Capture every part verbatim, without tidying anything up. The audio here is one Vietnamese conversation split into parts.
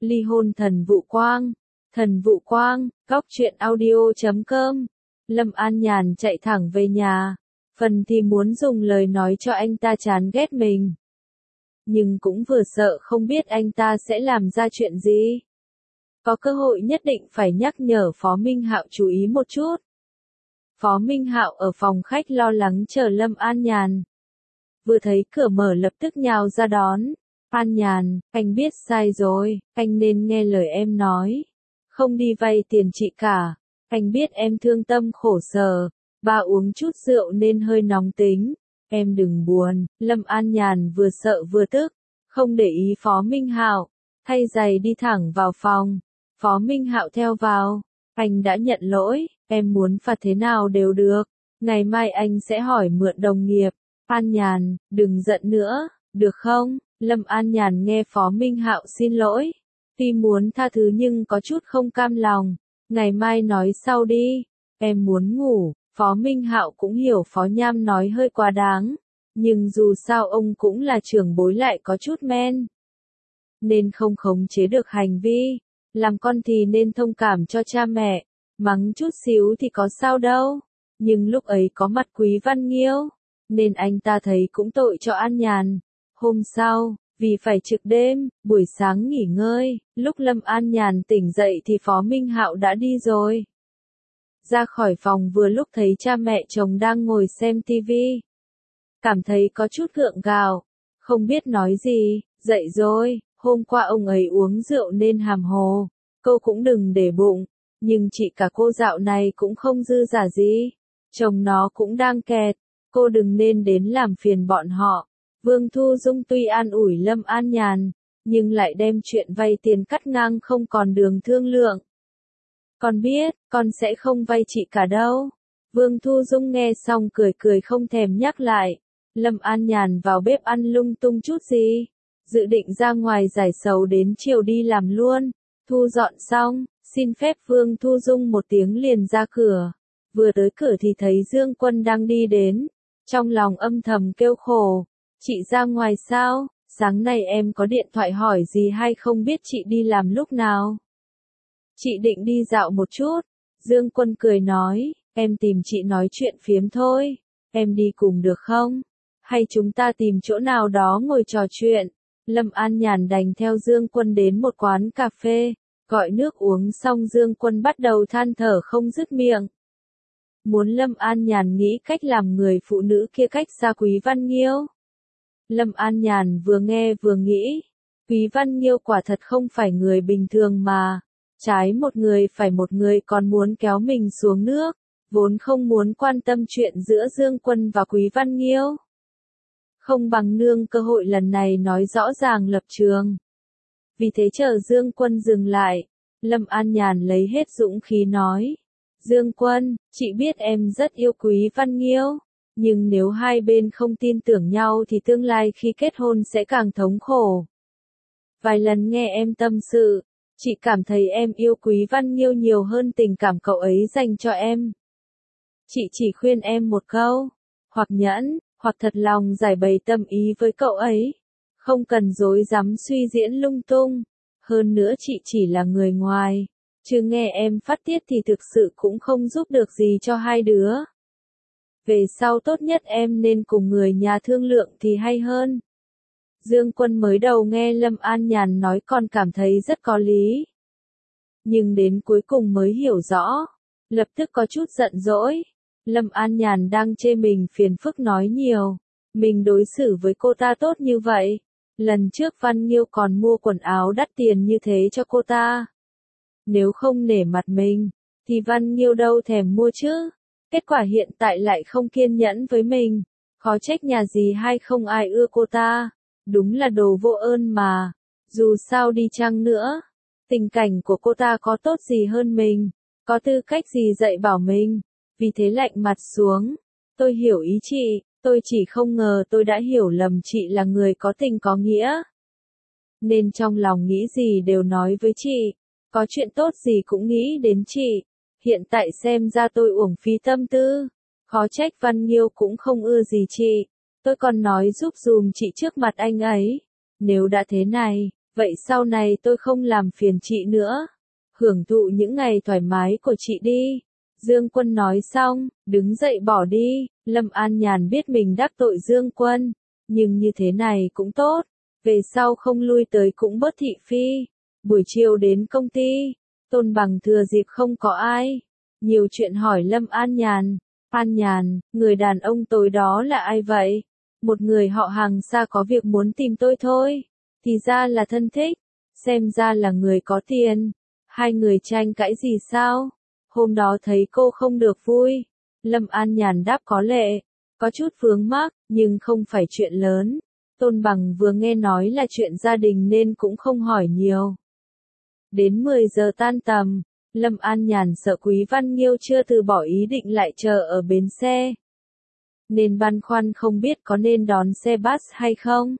Ly hôn thần vụ quang. Thần vụ quang, góc truyện audio chấm com. Lâm An Nhàn chạy thẳng về nhà. Phần thì muốn dùng lời nói cho anh ta chán ghét mình. Nhưng cũng vừa sợ không biết anh ta sẽ làm ra chuyện gì. Có cơ hội nhất định phải nhắc nhở Phó Minh Hạo chú ý một chút. Phó Minh Hạo ở phòng khách lo lắng chờ Lâm An Nhàn. Vừa thấy cửa mở lập tức nhào ra đón. An Nhàn, anh biết sai rồi, anh nên nghe lời em nói. Không đi vay tiền chị cả. Anh biết em thương tâm khổ sở. Ba uống chút rượu nên hơi nóng tính. Em đừng buồn. Lâm An Nhàn vừa sợ vừa tức. Không để ý Phó Minh Hạo. Thay giày đi thẳng vào phòng. Phó Minh Hạo theo vào. Anh đã nhận lỗi. Em muốn phạt thế nào đều được. Ngày mai anh sẽ hỏi mượn đồng nghiệp. An Nhàn, đừng giận nữa, được không? Lâm An Nhàn nghe Phó Minh Hạo xin lỗi. Tuy muốn tha thứ nhưng có chút không cam lòng. Ngày mai nói sau đi. Em muốn ngủ. Phó Minh Hạo cũng hiểu Phó Nham nói hơi quá đáng. Nhưng dù sao ông cũng là trưởng bối lại có chút men. Nên không khống chế được hành vi. Làm con thì nên thông cảm cho cha mẹ. Mắng chút xíu thì có sao đâu. Nhưng lúc ấy có mặt Quý Văn Nghiêu. Nên anh ta thấy cũng tội cho An Nhàn. Hôm sau, vì phải trực đêm, buổi sáng nghỉ ngơi, lúc Lâm An Nhàn tỉnh dậy thì Phó Minh Hạo đã đi rồi. Ra khỏi phòng vừa lúc thấy cha mẹ chồng đang ngồi xem tivi. Cảm thấy có chút gượng gạo, không biết nói gì, dậy rồi, hôm qua ông ấy uống rượu nên hàm hồ, cô cũng đừng để bụng, nhưng chị cả cô dạo này cũng không dư giả gì, chồng nó cũng đang kẹt, cô đừng nên đến làm phiền bọn họ. Vương Thu Dung tuy an ủi Lâm An Nhàn, nhưng lại đem chuyện vay tiền cắt ngang không còn đường thương lượng. Con biết, con sẽ không vay chị cả đâu. Vương Thu Dung nghe xong cười cười không thèm nhắc lại. Lâm An Nhàn vào bếp ăn lung tung chút gì. Dự định ra ngoài giải sầu đến chiều đi làm luôn. Thu dọn xong, xin phép Vương Thu Dung một tiếng liền ra cửa. Vừa tới cửa thì thấy Dương Quân đang đi đến. Trong lòng âm thầm kêu khổ. Chị ra ngoài sao? Sáng nay em có điện thoại hỏi gì hay không biết chị đi làm lúc nào? Chị định đi dạo một chút. Dương Quân cười nói, em tìm chị nói chuyện phiếm thôi. Em đi cùng được không? Hay chúng ta tìm chỗ nào đó ngồi trò chuyện? Lâm An Nhàn đành theo Dương Quân đến một quán cà phê. Gọi nước uống xong Dương Quân bắt đầu than thở không dứt miệng. Muốn Lâm An Nhàn nghĩ cách làm người phụ nữ kia cách xa Quý Văn Nghiêu. Lâm An Nhàn vừa nghe vừa nghĩ. Quý Văn Nghiêu quả thật không phải người bình thường mà. Trái một người phải một người còn muốn kéo mình xuống nước, vốn không muốn quan tâm chuyện giữa Dương Quân và Quý Văn Nghiêu. Không bằng nương cơ hội lần này nói rõ ràng lập trường. Vì thế chờ Dương Quân dừng lại, Lâm An Nhàn lấy hết dũng khí nói. Dương Quân, chị biết em rất yêu Quý Văn Nghiêu, nhưng nếu hai bên không tin tưởng nhau thì tương lai khi kết hôn sẽ càng thống khổ. Vài lần nghe em tâm sự, chị cảm thấy em yêu Quý Văn Nghiêu nhiều hơn tình cảm cậu ấy dành cho em. Chị chỉ khuyên em một câu, hoặc nhẫn, hoặc thật lòng giải bày tâm ý với cậu ấy. Không cần dối dám suy diễn lung tung. Hơn nữa chị chỉ là người ngoài. Chứ nghe em phát tiết thì thực sự cũng không giúp được gì cho hai đứa. Về sau tốt nhất em nên cùng người nhà thương lượng thì hay hơn. Dương Quân mới đầu nghe Lâm An Nhàn nói còn cảm thấy rất có lý. Nhưng đến cuối cùng mới hiểu rõ. Lập tức có chút giận dỗi. Lâm An Nhàn đang chê mình phiền phức nói nhiều. Mình đối xử với cô ta tốt như vậy. Lần trước Văn Nghiêu còn mua quần áo đắt tiền như thế cho cô ta. Nếu không nể mặt mình, thì Văn Nghiêu đâu thèm mua chứ. Kết quả hiện tại lại không kiên nhẫn với mình. Khó trách nhà gì hay không ai ưa cô ta. Đúng là đồ vô ơn mà. Dù sao đi chăng nữa, tình cảnh của cô ta có tốt gì hơn mình. Có tư cách gì dạy bảo mình. Vì thế lạnh mặt xuống. Tôi hiểu ý chị. Tôi chỉ không ngờ tôi đã hiểu lầm chị là người có tình có nghĩa. Nên trong lòng nghĩ gì đều nói với chị. Có chuyện tốt gì cũng nghĩ đến chị. Hiện tại xem ra tôi uổng phí tâm tư. Khó trách Văn Nghiêu cũng không ưa gì chị. Tôi còn nói giúp dùm chị trước mặt anh ấy. Nếu đã thế này, Vậy sau này tôi không làm phiền chị nữa. Hưởng thụ những ngày thoải mái của chị đi. Dương Quân nói xong, đứng dậy bỏ đi. Lâm An Nhàn biết mình đắc tội Dương Quân, nhưng như thế này cũng tốt. Về sau không lui tới cũng bớt thị phi. Buổi chiều đến công ty, Tôn Bằng thừa dịp không có ai. Nhiều chuyện hỏi Lâm An Nhàn. An Nhàn, người đàn ông tối đó là ai vậy? Một người họ hàng xa có việc muốn tìm tôi thôi. Thì ra là thân thích. Xem ra là người có tiền. Hai người tranh cãi gì sao? Hôm đó thấy cô không được vui. Lâm An Nhàn đáp có lệ. Có chút vướng mắc, nhưng không phải chuyện lớn. Tôn Bằng vừa nghe nói là chuyện gia đình nên cũng không hỏi nhiều. Đến mười giờ tan tầm, Lâm An Nhàn sợ Quý Văn Nghiêu chưa từ bỏ ý định lại chờ ở bến xe. Nên băn khoăn không biết có nên đón xe bus hay không.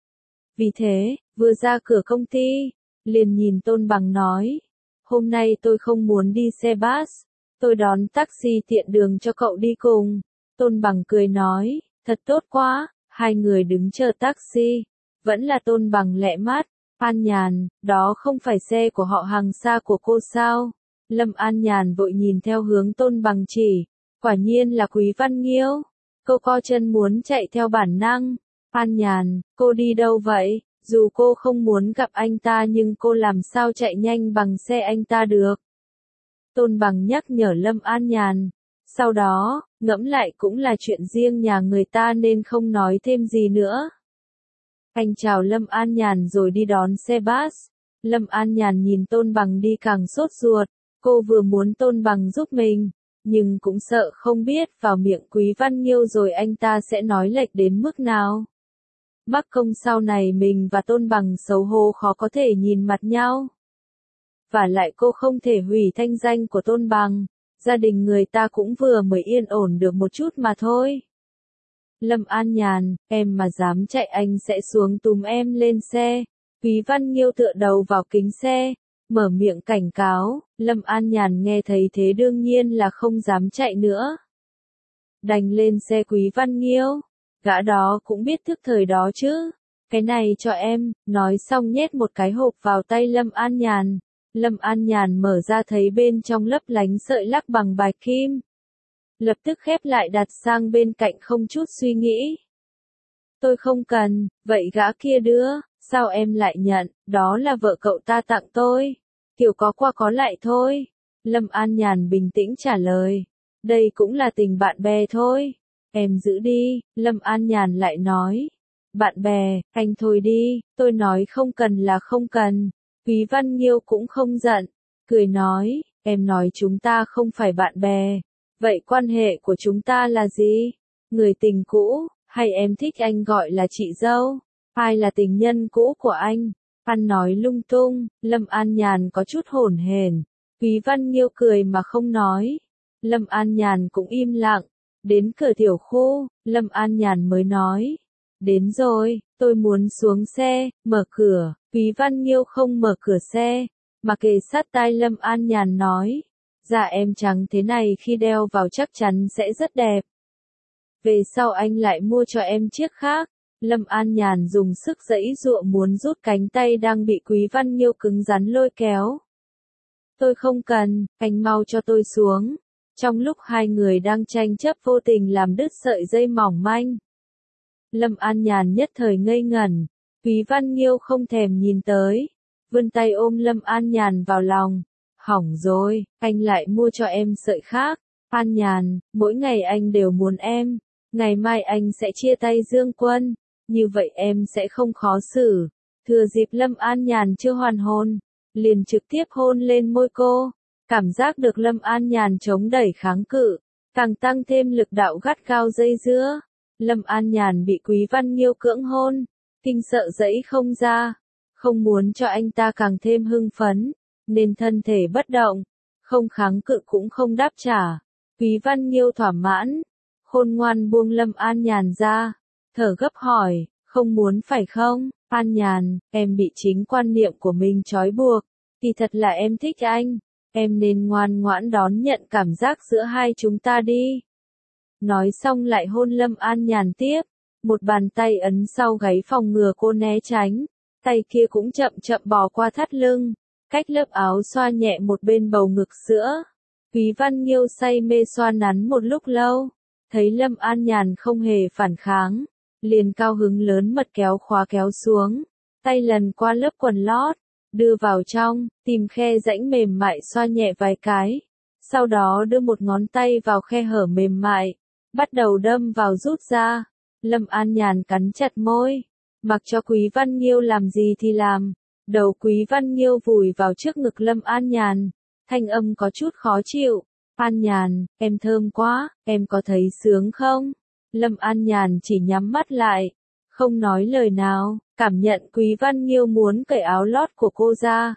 Vì thế, vừa ra cửa công ty, liền nhìn Tôn Bằng nói. Hôm nay tôi không muốn đi xe bus, tôi đón taxi tiện đường cho cậu đi cùng. Tôn Bằng cười nói, thật tốt quá, hai người đứng chờ taxi. Vẫn là Tôn Bằng lẹ mắt, An Nhàn, đó không phải xe của họ hàng xa của cô sao? Lâm An Nhàn vội nhìn theo hướng Tôn Bằng chỉ, quả nhiên là Quý Văn Nghiêu. Cô co chân muốn chạy theo bản năng. An Nhàn, cô đi đâu vậy? Dù cô không muốn gặp anh ta nhưng cô làm sao chạy nhanh bằng xe anh ta được? Tôn Bằng nhắc nhở Lâm An Nhàn. Sau đó, ngẫm lại cũng là chuyện riêng nhà người ta nên không nói thêm gì nữa. Anh chào Lâm An Nhàn rồi đi đón xe bus. Lâm An Nhàn nhìn Tôn Bằng đi càng sốt ruột. Cô vừa muốn Tôn Bằng giúp mình, nhưng cũng sợ không biết vào miệng Quý Văn Nghiêu rồi anh ta sẽ nói lệch đến mức nào. Mắc công sau này mình và Tôn Bằng xấu hổ khó có thể nhìn mặt nhau. Và lại cô không thể hủy thanh danh của Tôn Bằng, gia đình người ta cũng vừa mới yên ổn được một chút mà thôi. Lâm An Nhàn, em mà dám chạy anh sẽ xuống túm em lên xe. Quý Văn Nghiêu tựa đầu vào kính xe, mở miệng cảnh cáo. Lâm An Nhàn nghe thấy thế đương nhiên là không dám chạy nữa. Đành lên xe Quý Văn Nghiêu. Gã đó cũng biết thức thời đó chứ. Cái này cho em, nói xong nhét một cái hộp vào tay Lâm An Nhàn. Lâm An Nhàn mở ra thấy bên trong lấp lánh sợi lắc bằng bạch kim. Lập tức khép lại đặt sang bên cạnh không chút suy nghĩ. Tôi không cần, vậy gã kia đưa, sao em lại nhận, đó là vợ cậu ta tặng tôi. Kiểu có qua có lại thôi. Lâm An Nhàn bình tĩnh trả lời. Đây cũng là tình bạn bè thôi. Em giữ đi, Lâm An Nhàn lại nói. Bạn bè, anh thôi đi, tôi nói không cần là không cần. Quý Văn Nghiêu cũng không giận, cười nói, em nói chúng ta không phải bạn bè. Vậy quan hệ của chúng ta là gì? Người tình cũ, hay em thích anh gọi là chị dâu? Ai là tình nhân cũ của anh? Ăn nói lung tung, Lâm An Nhàn có chút hổn hển. Quý Văn Nghiêu cười mà không nói. Lâm An Nhàn cũng im lặng. Đến cửa tiểu khu, Lâm An Nhàn mới nói. Đến rồi, tôi muốn xuống xe, mở cửa. Quý Văn Nghiêu không mở cửa xe, mà kề sát tai Lâm An Nhàn nói. Da em trắng thế này khi đeo vào chắc chắn sẽ rất đẹp. Về sau anh lại mua cho em chiếc khác. Lâm An Nhàn dùng sức giãy giụa muốn rút cánh tay đang bị Quý Văn Nghiêu cứng rắn lôi kéo. Tôi không cần, anh mau cho tôi xuống. Trong lúc hai người đang tranh chấp vô tình làm đứt sợi dây mỏng manh. Lâm An Nhàn nhất thời ngây ngẩn. Quý Văn Nghiêu không thèm nhìn tới. Vươn tay ôm Lâm An Nhàn vào lòng. Hỏng rồi, anh lại mua cho em sợi khác. An Nhàn, mỗi ngày anh đều muốn em. Ngày mai anh sẽ chia tay Dương Quân. Như vậy em sẽ không khó xử. Thừa dịp Lâm An Nhàn chưa hoàn hồn, liền trực tiếp hôn lên môi cô. Cảm giác được Lâm An Nhàn chống đẩy kháng cự, càng tăng thêm lực đạo gắt gao dây dưa. Lâm An Nhàn bị Quý Văn Nghiêu cưỡng hôn, kinh sợ giãy không ra, không muốn cho anh ta càng thêm hưng phấn, nên thân thể bất động, không kháng cự cũng không đáp trả. Quý Văn Nghiêu thỏa mãn, khôn ngoan buông Lâm An Nhàn ra, thở gấp hỏi, không muốn phải không? An Nhàn, em bị chính quan niệm của mình trói buộc, thì thật là em thích anh. Em nên ngoan ngoãn đón nhận cảm giác giữa hai chúng ta đi. Nói xong lại hôn Lâm An Nhàn tiếp. Một bàn tay ấn sau gáy phòng ngừa cô né tránh. tay kia cũng chậm chậm bò qua thắt lưng, cách lớp áo xoa nhẹ một bên bầu ngực sữa. Quý Văn Nghiêu say mê xoa nắn một lúc lâu, thấy Lâm An Nhàn không hề phản kháng, liền cao hứng lớn mật kéo khóa kéo xuống, tay lần qua lớp quần lót, đưa vào trong, tìm khe rãnh mềm mại xoa nhẹ vài cái, sau đó đưa một ngón tay vào khe hở mềm mại, bắt đầu đâm vào rút ra. Lâm An Nhàn cắn chặt môi, mặc cho Quý Văn Nghiêu làm gì thì làm, đầu Quý Văn Nghiêu vùi vào trước ngực Lâm An Nhàn, thanh âm có chút khó chịu. An Nhàn, em thơm quá, em có thấy sướng không? Lâm An Nhàn chỉ nhắm mắt lại, không nói lời nào, cảm nhận Quý Văn Nghiêu muốn cởi áo lót của cô ra.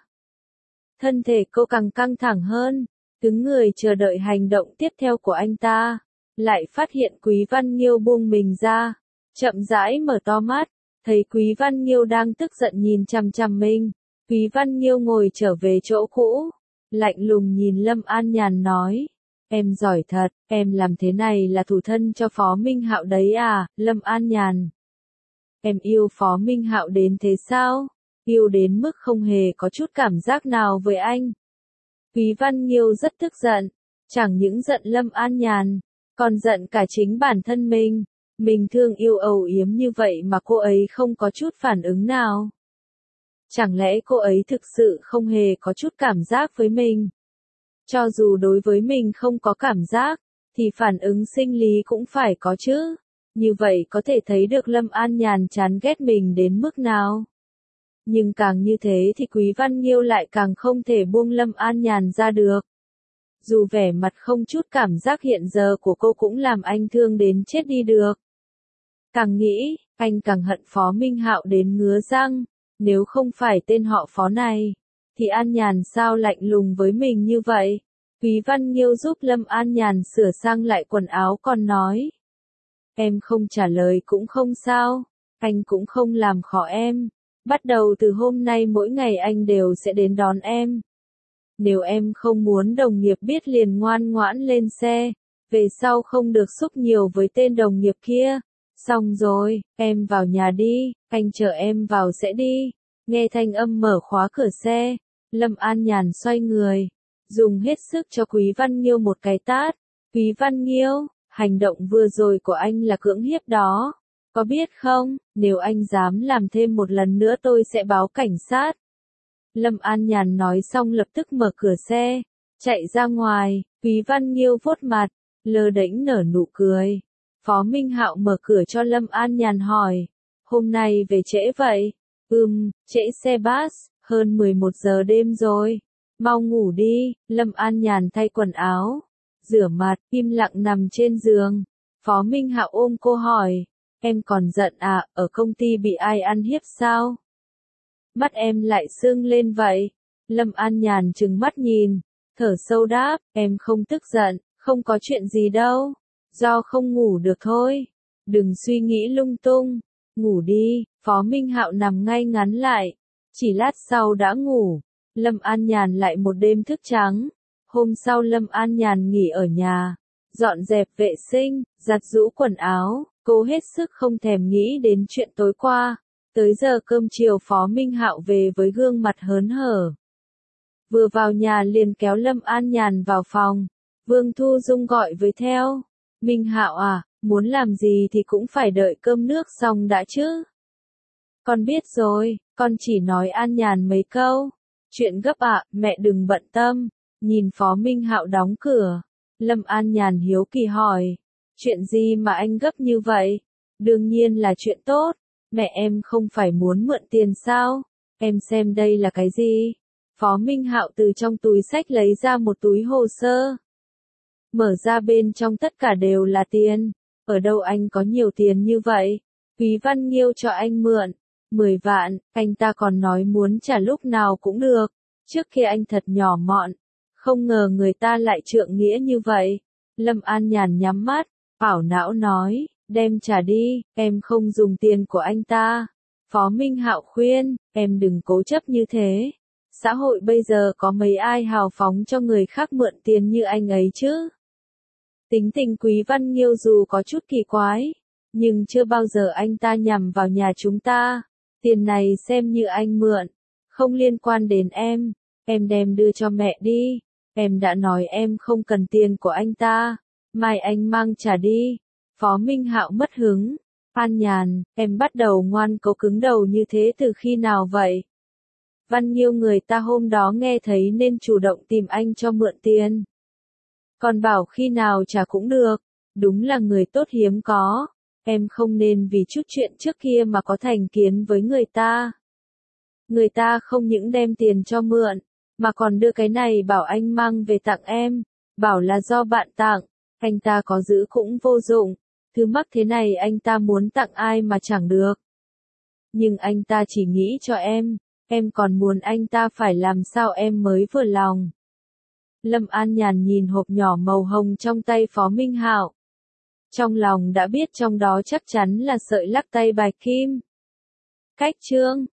Thân thể cô càng căng thẳng hơn, cứng người chờ đợi hành động tiếp theo của anh ta, lại phát hiện Quý Văn Nghiêu buông mình ra, chậm rãi mở to mắt, thấy Quý Văn Nghiêu đang tức giận nhìn chằm chằm mình. Quý Văn Nghiêu ngồi trở về chỗ cũ, lạnh lùng nhìn Lâm An Nhàn nói, em giỏi thật, em làm thế này là thủ thân cho Phó Minh Hạo đấy à, Lâm An Nhàn. Em yêu Phó Minh Hạo đến thế sao? Yêu đến mức không hề có chút cảm giác nào với anh. Quý Văn Nghiêu rất tức giận, chẳng những giận Lâm An Nhàn, còn giận cả chính bản thân mình. Mình thương yêu âu yếm như vậy mà cô ấy không có chút phản ứng nào. Chẳng lẽ cô ấy thực sự không hề có chút cảm giác với mình? Cho dù đối với mình không có cảm giác, thì phản ứng sinh lý cũng phải có chứ. Như vậy có thể thấy được Lâm An Nhàn chán ghét mình đến mức nào. Nhưng càng như thế thì Quý Văn Nghiêu lại càng không thể buông Lâm An Nhàn ra được. Dù vẻ mặt không chút cảm giác hiện giờ của cô cũng làm anh thương đến chết đi được. Càng nghĩ, anh càng hận Phó Minh Hạo đến ngứa răng. Nếu không phải tên họ Phó này, thì An Nhàn sao lạnh lùng với mình như vậy? Quý Văn Nghiêu giúp Lâm An Nhàn sửa sang lại quần áo còn nói. Em không trả lời cũng không sao, anh cũng không làm khó em. Bắt đầu từ hôm nay mỗi ngày anh đều sẽ đến đón em. Nếu em không muốn đồng nghiệp biết liền ngoan ngoãn lên xe, về sau không được xúc nhiều với tên đồng nghiệp kia. Xong rồi, em vào nhà đi, anh chờ em vào sẽ đi. Nghe thanh âm mở khóa cửa xe, Lâm An Nhàn xoay người, dùng hết sức cho Quý Văn Nghiêu một cái tát. Quý Văn Nghiêu, hành động vừa rồi của anh là cưỡng hiếp đó. Có biết không, nếu anh dám làm thêm một lần nữa tôi sẽ báo cảnh sát. Lâm An Nhàn nói xong lập tức mở cửa xe, chạy ra ngoài. Quý Văn Nghiêu vuốt mặt, lơ đễnh nở nụ cười. Phó Minh Hạo mở cửa cho Lâm An Nhàn hỏi, hôm nay về trễ vậy? Ừm, trễ xe bus, hơn mười một giờ đêm rồi. Mau ngủ đi. Lâm An Nhàn thay quần áo, rửa mặt, im lặng nằm trên giường. Phó Minh Hạo ôm cô hỏi, em còn giận à, ở công ty bị ai ăn hiếp sao? Mắt em lại sưng lên vậy. Lâm An Nhàn trừng mắt nhìn, thở sâu đáp, em không tức giận, không có chuyện gì đâu. Do không ngủ được thôi. Đừng suy nghĩ lung tung. Ngủ đi. Phó Minh Hạo nằm ngay ngắn lại. Chỉ lát sau đã ngủ. Lâm An Nhàn lại một đêm thức trắng. Hôm sau Lâm An Nhàn nghỉ ở nhà, dọn dẹp vệ sinh, giặt giũ quần áo. Cô hết sức không thèm nghĩ đến chuyện tối qua. Tới giờ cơm chiều Phó Minh Hạo về với gương mặt hớn hở. Vừa vào nhà liền kéo Lâm An Nhàn vào phòng. Vương Thu Dung gọi với theo. Minh Hạo à, muốn làm gì thì cũng phải đợi cơm nước xong đã chứ. Con biết rồi, con chỉ nói An Nhàn mấy câu. Chuyện gấp ạ, à, mẹ đừng bận tâm. Nhìn Phó Minh Hạo đóng cửa, Lâm An Nhàn hiếu kỳ hỏi. Chuyện gì mà anh gấp như vậy? Đương nhiên là chuyện tốt. Mẹ em không phải muốn mượn tiền sao? Em xem đây là cái gì? Phó Minh Hạo từ trong túi xách lấy ra một túi hồ sơ. Mở ra bên trong tất cả đều là tiền. Ở đâu anh có nhiều tiền như vậy? Quý Văn Nghiêu cho anh mượn mười vạn, anh ta còn nói muốn trả lúc nào cũng được. Trước kia anh thật nhỏ mọn, không ngờ người ta lại trượng nghĩa như vậy. Lâm An Nhàn nhắm mắt, ảo não nói, đem trả đi, em không dùng tiền của anh ta. Phó Minh Hạo khuyên, em đừng cố chấp như thế. Xã hội bây giờ có mấy ai hào phóng cho người khác mượn tiền như anh ấy chứ? Tính tình Quý Văn Nghiêu dù có chút kỳ quái, nhưng chưa bao giờ anh ta nhằm vào nhà chúng ta. Tiền này xem như anh mượn, không liên quan đến em, em đem đưa cho mẹ đi, em đã nói em không cần tiền của anh ta, mai anh mang trả đi. Phó Minh Hạo mất hứng, An Nhàn, em bắt đầu ngoan cố cứng đầu như thế từ khi nào vậy? Văn Nghiêu người ta hôm đó nghe thấy nên chủ động tìm anh cho mượn tiền. Còn bảo khi nào trả cũng được, đúng là người tốt hiếm có, em không nên vì chút chuyện trước kia mà có thành kiến với người ta. Người ta không những đem tiền cho mượn, mà còn đưa cái này bảo anh mang về tặng em, bảo là do bạn tặng, anh ta có giữ cũng vô dụng, thứ mắc thế này anh ta muốn tặng ai mà chẳng được. Nhưng anh ta chỉ nghĩ cho em, em còn muốn anh ta phải làm sao em mới vừa lòng. Lâm An Nhàn nhìn hộp nhỏ màu hồng trong tay Phó Minh Hạo. Trong lòng đã biết trong đó chắc chắn là sợi lắc tay bạch kim. Cách chương